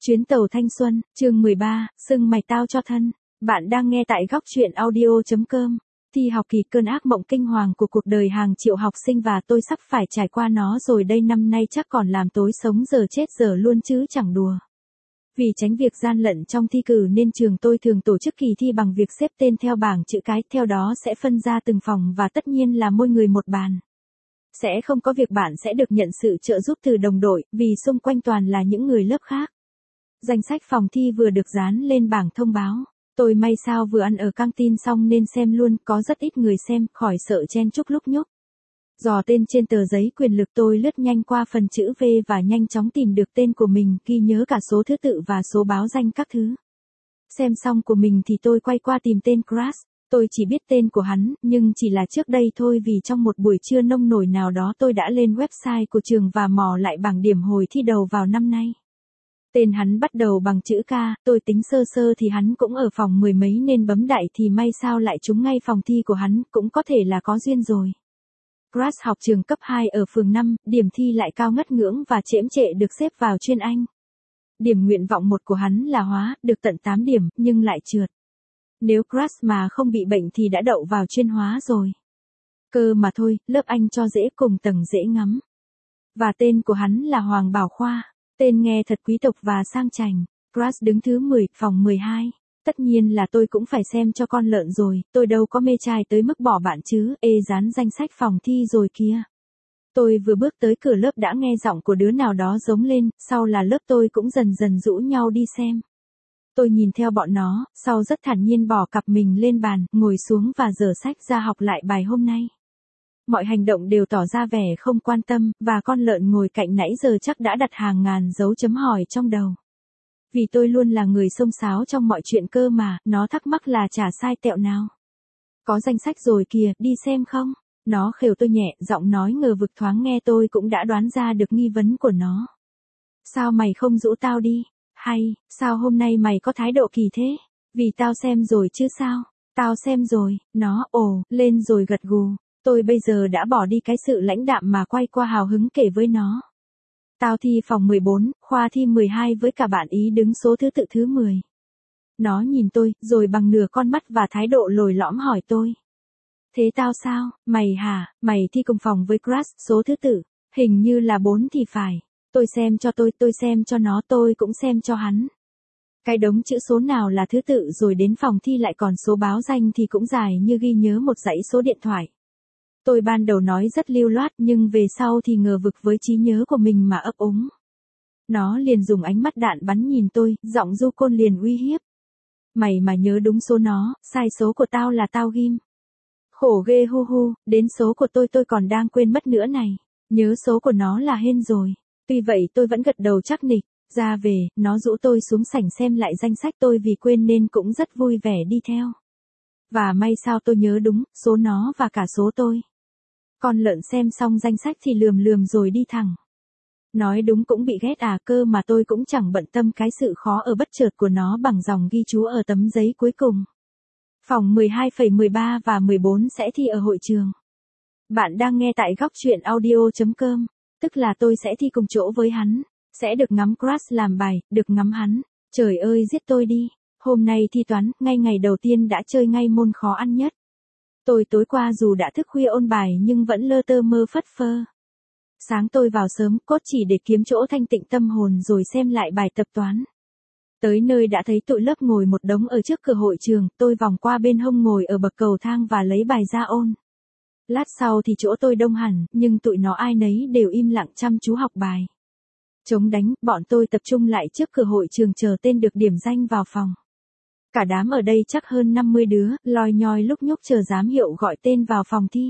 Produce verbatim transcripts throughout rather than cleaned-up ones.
Chuyến tàu thanh xuân, chương mười ba, sưng mày tao cho thân. Bạn đang nghe tại góc truyện audio.com. Thi học kỳ cơn ác mộng kinh hoàng của cuộc đời hàng triệu học sinh và tôi sắp phải trải qua nó rồi đây, năm nay chắc còn làm tối sống giờ chết giờ luôn chứ chẳng đùa. Vì tránh việc gian lận trong thi cử nên trường tôi thường tổ chức kỳ thi bằng việc xếp tên theo bảng chữ cái, theo đó sẽ phân ra từng phòng và tất nhiên là mỗi người một bàn. Sẽ không có việc bạn sẽ được nhận sự trợ giúp từ đồng đội, vì xung quanh toàn là những người lớp khác. Danh sách phòng thi vừa được dán lên bảng thông báo. Tôi may sao vừa ăn ở căng tin xong nên xem luôn, có rất ít người xem, khỏi sợ chen chúc lúc nhúc. Dò tên trên tờ giấy quyền lực, tôi lướt nhanh qua phần chữ V và nhanh chóng tìm được tên của mình, ghi nhớ cả số thứ tự và số báo danh các thứ. Xem xong của mình thì tôi quay qua tìm tên Crush. Tôi chỉ biết tên của hắn, nhưng chỉ là trước đây thôi, vì trong một buổi trưa nông nổi nào đó tôi đã lên website của trường và mò lại bảng điểm hồi thi đầu vào năm nay. Tên hắn bắt đầu bằng chữ K, tôi tính sơ sơ thì hắn cũng ở phòng mười mấy nên bấm đại thì may sao lại trúng ngay phòng thi của hắn, cũng có thể là có duyên rồi. Crush học trường cấp hai ở phường năm, điểm thi lại cao ngất ngưỡng và chễm chệ được xếp vào chuyên Anh. Điểm nguyện vọng một của hắn là hóa, được tận tám điểm, nhưng lại trượt. Nếu Crush mà không bị bệnh thì đã đậu vào chuyên hóa rồi. Cơ mà thôi, lớp Anh cho dễ, cùng tầng dễ ngắm. Và tên của hắn là Hoàng Bảo Khoa. Tên nghe thật quý tộc và sang chảnh. Crush đứng thứ mười, phòng mười hai. Tất nhiên là tôi cũng phải xem cho con lợn rồi, tôi đâu có mê trai tới mức bỏ bạn chứ, ê dán danh sách phòng thi rồi kìa. Tôi vừa bước tới cửa lớp đã nghe giọng của đứa nào đó giống lên, sau là lớp tôi cũng dần dần rũ nhau đi xem. Tôi nhìn theo bọn nó, sau rất thản nhiên bỏ cặp mình lên bàn, ngồi xuống và dở sách ra học lại bài hôm nay. Mọi hành động đều tỏ ra vẻ không quan tâm, và con lợn ngồi cạnh nãy giờ chắc đã đặt hàng ngàn dấu chấm hỏi trong đầu. Vì tôi luôn là người xông xáo trong mọi chuyện cơ mà, nó thắc mắc là chả sai tẹo nào. Có danh sách rồi kìa, đi xem không? Nó khều tôi nhẹ, giọng nói ngờ vực, thoáng nghe tôi cũng đã đoán ra được nghi vấn của nó. Sao mày không rủ tao đi? Hay, sao hôm nay mày có thái độ kỳ thế? Vì tao xem rồi chứ sao? Tao xem rồi, nó, ồ, lên rồi gật gù. Tôi bây giờ đã bỏ đi cái sự lãnh đạm mà quay qua hào hứng kể với nó. Tao thi phòng mười bốn, khoa thi mười hai với cả bạn ý đứng số thứ tự thứ mười. Nó nhìn tôi, rồi bằng nửa con mắt và thái độ lồi lõm hỏi tôi. Thế tao sao, mày hả, mày thi cùng phòng với Crush, số thứ tự, hình như là bốn thì phải. Tôi xem cho tôi, tôi xem cho nó, tôi cũng xem cho hắn. Cái đống chữ số nào là thứ tự rồi đến phòng thi lại còn số báo danh thì cũng dài như ghi nhớ một dãy số điện thoại. Tôi ban đầu nói rất lưu loát nhưng về sau thì ngờ vực với trí nhớ của mình mà ấp úng. Nó liền dùng ánh mắt đạn bắn nhìn tôi, giọng du côn liền uy hiếp. Mày mà nhớ đúng số nó, sai số của tao là tao ghim. Khổ ghê hu hu, đến số của tôi tôi còn đang quên mất nữa này. Nhớ số của nó là hên rồi. Tuy vậy tôi vẫn gật đầu chắc nịch. Ra về, nó rủ tôi xuống sảnh xem lại danh sách tôi vì quên nên cũng rất vui vẻ đi theo. Và may sao tôi nhớ đúng, số nó và cả số tôi. Con lợn xem xong danh sách thì lườm lườm rồi đi thẳng. Nói đúng cũng bị ghét à, cơ mà tôi cũng chẳng bận tâm cái sự khó ở bất chợt của nó bằng dòng ghi chú ở tấm giấy cuối cùng. Phòng mười hai, mười ba và mười bốn sẽ thi ở hội trường. Bạn đang nghe tại góc truyện audio.com, tức là tôi sẽ thi cùng chỗ với hắn, sẽ được ngắm Crush làm bài, được ngắm hắn. Trời ơi giết tôi đi, hôm nay thi toán, ngay ngày đầu tiên đã chơi ngay môn khó ăn nhất. Tôi tối qua dù đã thức khuya ôn bài nhưng vẫn lơ tơ mơ phất phơ. Sáng tôi vào sớm, cốt chỉ để kiếm chỗ thanh tịnh tâm hồn rồi xem lại bài tập toán. Tới nơi đã thấy tụi lớp ngồi một đống ở trước cửa hội trường, tôi vòng qua bên hông ngồi ở bậc cầu thang và lấy bài ra ôn. Lát sau thì chỗ tôi đông hẳn, nhưng tụi nó ai nấy đều im lặng chăm chú học bài. Chống đánh, bọn tôi tập trung lại trước cửa hội trường chờ tên được điểm danh vào phòng. Cả đám ở đây chắc hơn năm mươi đứa, loi nhoi lúc nhúc chờ giám hiệu gọi tên vào phòng thi.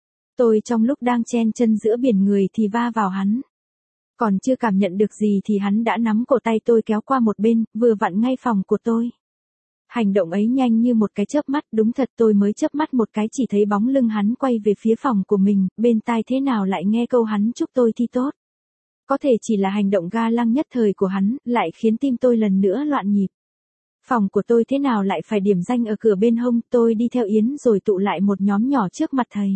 Tôi trong lúc đang chen chân giữa biển người thì va vào hắn. Còn chưa cảm nhận được gì thì hắn đã nắm cổ tay tôi kéo qua một bên, vừa vặn ngay phòng của tôi. Hành động ấy nhanh như một cái chớp mắt, đúng thật tôi mới chớp mắt một cái chỉ thấy bóng lưng hắn quay về phía phòng của mình, bên tai thế nào lại nghe câu hắn chúc tôi thi tốt. Có thể chỉ là hành động ga lăng nhất thời của hắn, lại khiến tim tôi lần nữa loạn nhịp. Phòng của tôi thế nào lại phải điểm danh ở cửa bên hông, tôi đi theo Yến rồi tụ lại một nhóm nhỏ trước mặt thầy.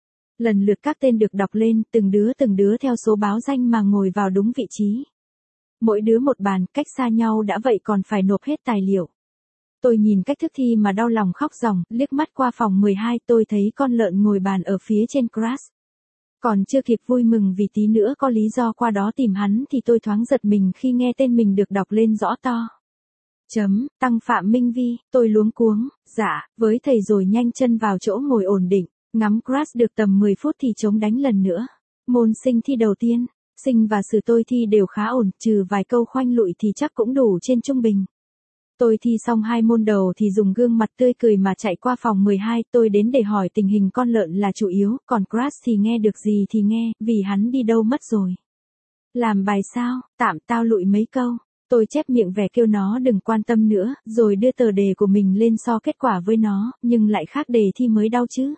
Lần lượt các tên được đọc lên, từng đứa từng đứa theo số báo danh mà ngồi vào đúng vị trí. Mỗi đứa một bàn, cách xa nhau đã vậy còn phải nộp hết tài liệu. Tôi nhìn cách thức thi mà đau lòng khóc ròng, liếc mắt qua phòng mười hai tôi thấy con lợn ngồi bàn ở phía trên crush. Còn chưa kịp vui mừng vì tí nữa có lý do qua đó tìm hắn thì tôi thoáng giật mình khi nghe tên mình được đọc lên rõ to. Chấm, Tăng Phạm Minh Vi, tôi luống cuống, dạ, với thầy rồi nhanh chân vào chỗ ngồi ổn định, ngắm crush được tầm mười phút thì chống đánh lần nữa. Môn sinh thi đầu tiên, sinh và sử tôi thi đều khá ổn, trừ vài câu khoanh lụi thì chắc cũng đủ trên trung bình. Tôi thi xong hai môn đầu thì dùng gương mặt tươi cười mà chạy qua phòng mười hai, tôi đến để hỏi tình hình con lợn là chủ yếu, còn crush thì nghe được gì thì nghe, vì hắn đi đâu mất rồi. Làm bài sao, tạm tao lụi mấy câu. Tôi chép miệng vẻ kêu nó đừng quan tâm nữa, rồi đưa tờ đề của mình lên so kết quả với nó, nhưng lại khác đề thi mới đau chứ.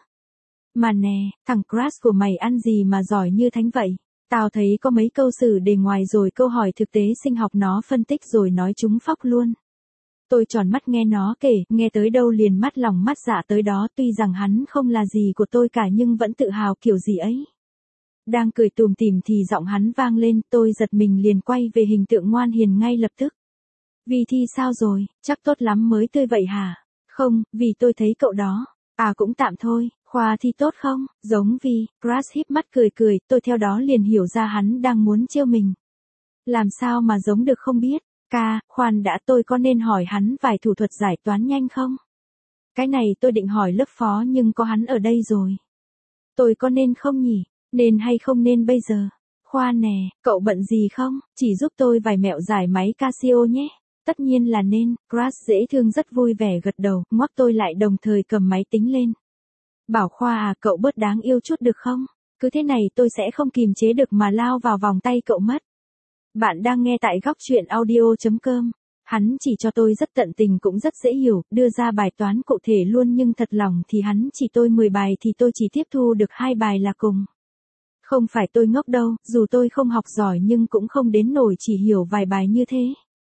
Mà nè, thằng crush của mày ăn gì mà giỏi như thánh vậy? Tao thấy có mấy câu xử đề ngoài rồi câu hỏi thực tế sinh học nó phân tích rồi nói chúng phóc luôn. Tôi tròn mắt nghe nó kể, nghe tới đâu liền mắt lòng mắt dạ tới đó, tuy rằng hắn không là gì của tôi cả nhưng vẫn tự hào kiểu gì ấy. Đang cười tùm tìm thì giọng hắn vang lên, tôi giật mình liền quay về hình tượng ngoan hiền ngay lập tức. Vi thi sao rồi, chắc tốt lắm mới tươi vậy hả? Không, vì tôi thấy cậu đó. À cũng tạm thôi, Khoa thi tốt không? Giống Vi, crush híp mắt cười cười, tôi theo đó liền hiểu ra hắn đang muốn trêu mình. Làm sao mà giống được không biết. Ca, khoan đã, tôi có nên hỏi hắn vài thủ thuật giải toán nhanh không? Cái này tôi định hỏi lớp phó nhưng có hắn ở đây rồi. Tôi có nên không nhỉ? Nên hay không nên bây giờ? Khoa nè, cậu bận gì không? Chỉ giúp tôi vài mẹo giải máy Casio nhé. Tất nhiên là nên, crush dễ thương rất vui vẻ gật đầu, ngoắc tôi lại đồng thời cầm máy tính lên. Bảo Khoa à, cậu bớt đáng yêu chút được không? Cứ thế này tôi sẽ không kìm chế được mà lao vào vòng tay cậu mất. Bạn đang nghe tại góc truyện audio chấm com. Hắn chỉ cho tôi rất tận tình cũng rất dễ hiểu, đưa ra bài toán cụ thể luôn nhưng thật lòng thì hắn chỉ tôi mười bài thì tôi chỉ tiếp thu được hai bài là cùng. Không phải tôi ngốc đâu, dù tôi không học giỏi nhưng cũng không đến nổi chỉ hiểu vài bài như thế.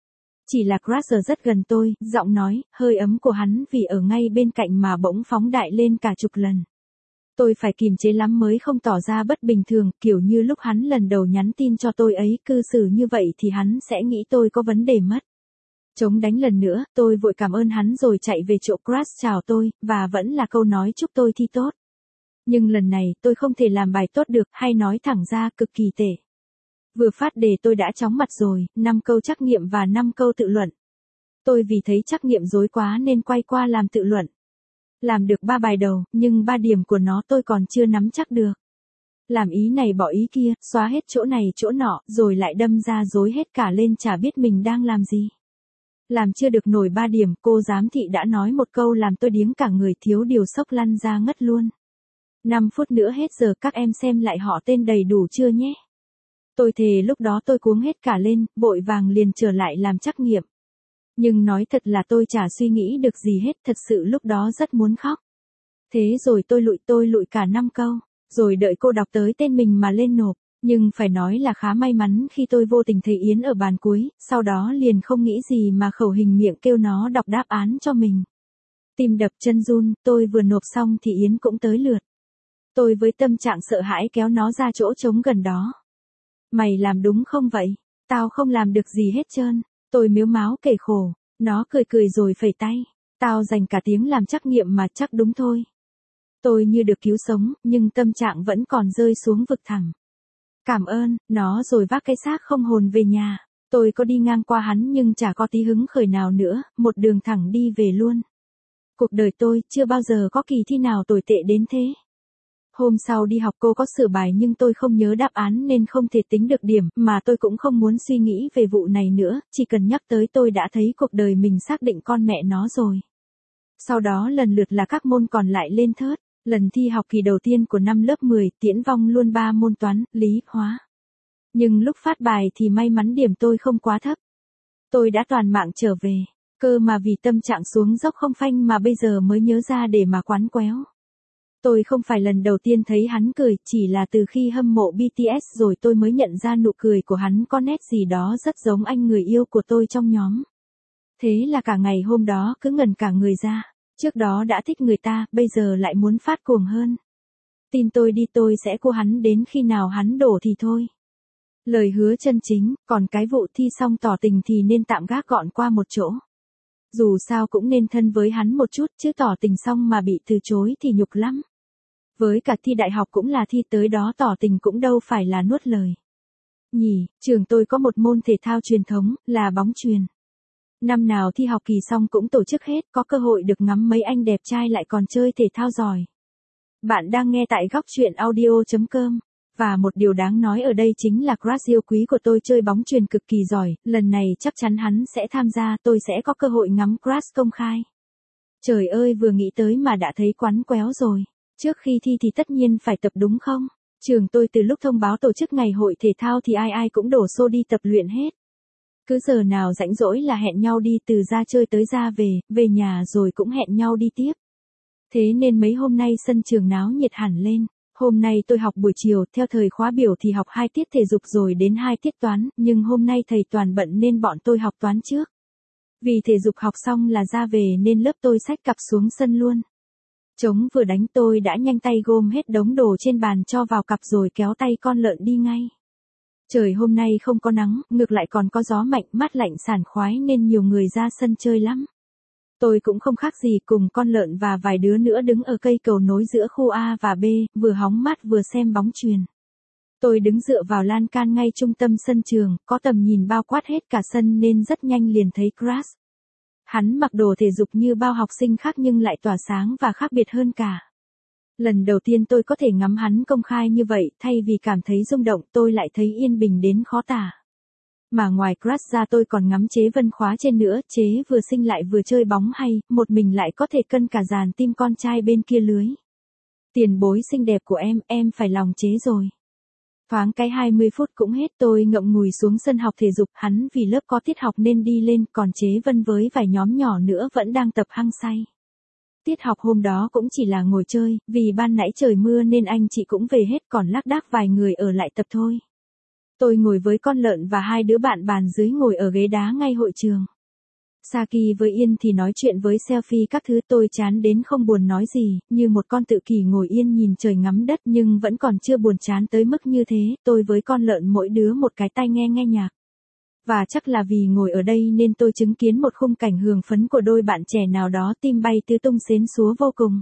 Chỉ là crush rất gần tôi, giọng nói, hơi ấm của hắn vì ở ngay bên cạnh mà bỗng phóng đại lên cả chục lần. Tôi phải kìm chế lắm mới không tỏ ra bất bình thường, kiểu như lúc hắn lần đầu nhắn tin cho tôi ấy, cư xử như vậy thì hắn sẽ nghĩ tôi có vấn đề mất. Chống đánh lần nữa, tôi vội cảm ơn hắn rồi chạy về chỗ crush chào tôi, và vẫn là câu nói chúc tôi thi tốt. Nhưng lần này tôi không thể làm bài tốt được, hay nói thẳng ra cực kỳ tệ. Vừa phát đề tôi đã chóng mặt rồi, năm câu trắc nghiệm và năm câu tự luận. Tôi vì thấy trắc nghiệm rối quá nên quay qua làm tự luận. Làm được ba bài đầu, nhưng ba điểm của nó tôi còn chưa nắm chắc được. Làm ý này bỏ ý kia, xóa hết chỗ này chỗ nọ, rồi lại đâm ra rối hết cả lên chả biết mình đang làm gì. Làm chưa được nổi ba điểm, cô giám thị đã nói một câu làm tôi điếng cả người, thiếu điều sốc lăn ra ngất luôn. năm phút nữa hết giờ, các em xem lại họ tên đầy đủ chưa nhé. Tôi thề lúc đó tôi cuống hết cả lên, vội vàng liền trở lại làm trắc nghiệm. Nhưng nói thật là tôi chả suy nghĩ được gì hết, thật sự lúc đó rất muốn khóc. Thế rồi tôi lụi tôi lụi cả năm câu, rồi đợi cô đọc tới tên mình mà lên nộp. Nhưng phải nói là khá may mắn khi tôi vô tình thấy Yến ở bàn cuối, sau đó liền không nghĩ gì mà khẩu hình miệng kêu nó đọc đáp án cho mình. Tim đập chân run, tôi vừa nộp xong thì Yến cũng tới lượt. Tôi với tâm trạng sợ hãi kéo nó ra chỗ trống gần đó. Mày làm đúng không vậy? Tao không làm được gì hết trơn. Tôi mếu máo kể khổ. Nó cười cười rồi phẩy tay. Tao dành cả tiếng làm trắc nghiệm mà chắc đúng thôi. Tôi như được cứu sống, nhưng tâm trạng vẫn còn rơi xuống vực thẳm. Cảm ơn, nó rồi vác cái xác không hồn về nhà. Tôi có đi ngang qua hắn nhưng chả có tí hứng khởi nào nữa, một đường thẳng đi về luôn. Cuộc đời tôi chưa bao giờ có kỳ thi nào tồi tệ đến thế. Hôm sau đi học cô có sửa bài nhưng tôi không nhớ đáp án nên không thể tính được điểm, mà tôi cũng không muốn suy nghĩ về vụ này nữa, chỉ cần nhắc tới tôi đã thấy cuộc đời mình xác định con mẹ nó rồi. Sau đó lần lượt là các môn còn lại lên thớt, lần thi học kỳ đầu tiên của năm lớp mười, tiễn vong luôn ba môn toán, lý, hóa. Nhưng lúc phát bài thì may mắn điểm tôi không quá thấp. Tôi đã toàn mạng trở về, cơ mà vì tâm trạng xuống dốc không phanh mà bây giờ mới nhớ ra để mà quán quéo. Tôi không phải lần đầu tiên thấy hắn cười, chỉ là từ khi hâm mộ bê tê ét rồi tôi mới nhận ra nụ cười của hắn có nét gì đó rất giống anh người yêu của tôi trong nhóm. Thế là cả ngày hôm đó cứ ngẩn cả người ra, trước đó đã thích người ta, bây giờ lại muốn phát cuồng hơn. Tin tôi đi, tôi sẽ cua hắn đến khi nào hắn đổ thì thôi. Lời hứa chân chính, còn cái vụ thi xong tỏ tình thì nên tạm gác gọn qua một chỗ. Dù sao cũng nên thân với hắn một chút, chứ tỏ tình xong mà bị từ chối thì nhục lắm. Với cả thi đại học cũng là thi, tới đó tỏ tình cũng đâu phải là nuốt lời. Nhỉ, trường tôi có một môn thể thao truyền thống, là bóng chuyền. Năm nào thi học kỳ xong cũng tổ chức hết, có cơ hội được ngắm mấy anh đẹp trai lại còn chơi thể thao giỏi. Bạn đang nghe tại góc chuyện audio chấm com. Và một điều đáng nói ở đây chính là crush yêu quý của tôi chơi bóng chuyền cực kỳ giỏi, lần này chắc chắn hắn sẽ tham gia, tôi sẽ có cơ hội ngắm crush công khai. Trời ơi, vừa nghĩ tới mà đã thấy quắn quéo rồi. Trước khi thi thì tất nhiên phải tập đúng không? Trường tôi từ lúc thông báo tổ chức ngày hội thể thao thì ai ai cũng đổ xô đi tập luyện hết. Cứ giờ nào rảnh rỗi là hẹn nhau đi, từ ra chơi tới ra về, về nhà rồi cũng hẹn nhau đi tiếp. Thế nên mấy hôm nay sân trường náo nhiệt hẳn lên. Hôm nay tôi học buổi chiều, theo thời khóa biểu thì học hai tiết thể dục rồi đến hai tiết toán, nhưng hôm nay thầy toàn bận nên bọn tôi học toán trước. Vì thể dục học xong là ra về nên lớp tôi xách cặp xuống sân luôn. Trống vừa đánh tôi đã nhanh tay gom hết đống đồ trên bàn cho vào cặp rồi kéo tay con lợn đi ngay. Trời hôm nay không có nắng, ngược lại còn có gió mạnh, mát lạnh sảng khoái nên nhiều người ra sân chơi lắm. Tôi cũng không khác gì, cùng con lợn và vài đứa nữa đứng ở cây cầu nối giữa khu A và B, vừa hóng mát vừa xem bóng chuyền. Tôi đứng dựa vào lan can ngay trung tâm sân trường, có tầm nhìn bao quát hết cả sân nên rất nhanh liền thấy crush. Hắn mặc đồ thể dục như bao học sinh khác nhưng lại tỏa sáng và khác biệt hơn cả. Lần đầu tiên tôi có thể ngắm hắn công khai như vậy, thay vì cảm thấy rung động tôi lại thấy yên bình đến khó tả. Mà ngoài crush ra tôi còn ngắm Chế Vân khóa trên nữa, Chế vừa xinh lại vừa chơi bóng hay, một mình lại có thể cân cả dàn tim con trai bên kia lưới. Tiền bối xinh đẹp của em, em phải lòng Chế rồi. Thoáng cái hai mươi phút cũng hết, tôi ngậm ngùi xuống sân học thể dục, hắn vì lớp có tiết học nên đi lên, còn Chế Vân với vài nhóm nhỏ nữa vẫn đang tập hăng say. Tiết học hôm đó cũng chỉ là ngồi chơi, vì ban nãy trời mưa nên anh chị cũng về hết, còn lác đác vài người ở lại tập thôi. Tôi ngồi với con lợn và hai đứa bạn bàn dưới ngồi ở ghế đá ngay hội trường. Saki với Yên thì nói chuyện với selfie các thứ, tôi chán đến không buồn nói gì, như một con tự kỷ ngồi yên nhìn trời ngắm đất, nhưng vẫn còn chưa buồn chán tới mức như thế, tôi với con lợn mỗi đứa một cái tai nghe nghe nhạc. Và chắc là vì ngồi ở đây nên tôi chứng kiến một khung cảnh hưởng phấn của đôi bạn trẻ nào đó, tim bay tứ tung xến xúa vô cùng.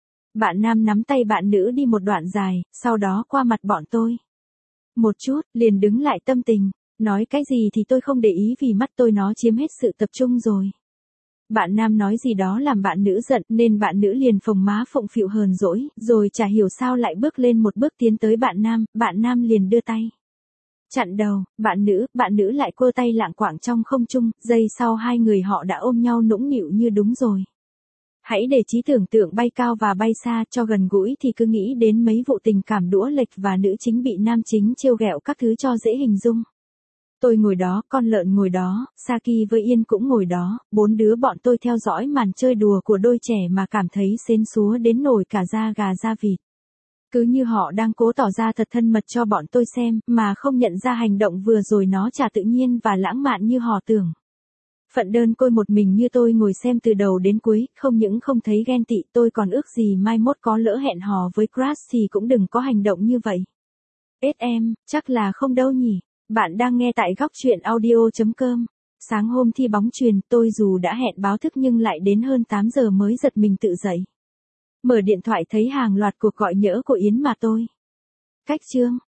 Bạn nam nắm tay bạn nữ đi một đoạn dài, sau đó qua mặt bọn tôi. Một chút, liền đứng lại tâm tình. Nói cái gì thì tôi không để ý vì mắt tôi nó chiếm hết sự tập trung rồi. Bạn nam nói gì đó làm bạn nữ giận nên bạn nữ liền phồng má phụng phịu hờn dỗi, rồi chả hiểu sao lại bước lên một bước tiến tới bạn nam, bạn nam liền đưa tay. Chặn đầu, bạn nữ, bạn nữ lại quơ tay lạng quạng trong không trung, giây sau hai người họ đã ôm nhau nũng nịu như đúng rồi. Hãy để trí tưởng tượng bay cao và bay xa, cho gần gũi thì cứ nghĩ đến mấy vụ tình cảm đũa lệch và nữ chính bị nam chính trêu ghẹo các thứ cho dễ hình dung. Tôi ngồi đó, con lợn ngồi đó, Saki với Yên cũng ngồi đó, bốn đứa bọn tôi theo dõi màn chơi đùa của đôi trẻ mà cảm thấy xến xúa đến nổi cả da gà da vịt. Cứ như họ đang cố tỏ ra thật thân mật cho bọn tôi xem, mà không nhận ra hành động vừa rồi nó chả tự nhiên và lãng mạn như họ tưởng. Phận đơn côi một mình như tôi ngồi xem từ đầu đến cuối, không những không thấy ghen tị, tôi còn ước gì mai mốt có lỡ hẹn hò với crush thì cũng đừng có hành động như vậy. Ết em, chắc là không đâu nhỉ. Bạn đang nghe tại góc chuyện audio chấm com. Sáng hôm thi bóng chuyền, tôi dù đã hẹn báo thức nhưng lại đến hơn tám giờ mới giật mình tự dậy. Mở điện thoại thấy hàng loạt cuộc gọi nhỡ của Yến mà tôi. Cách chương.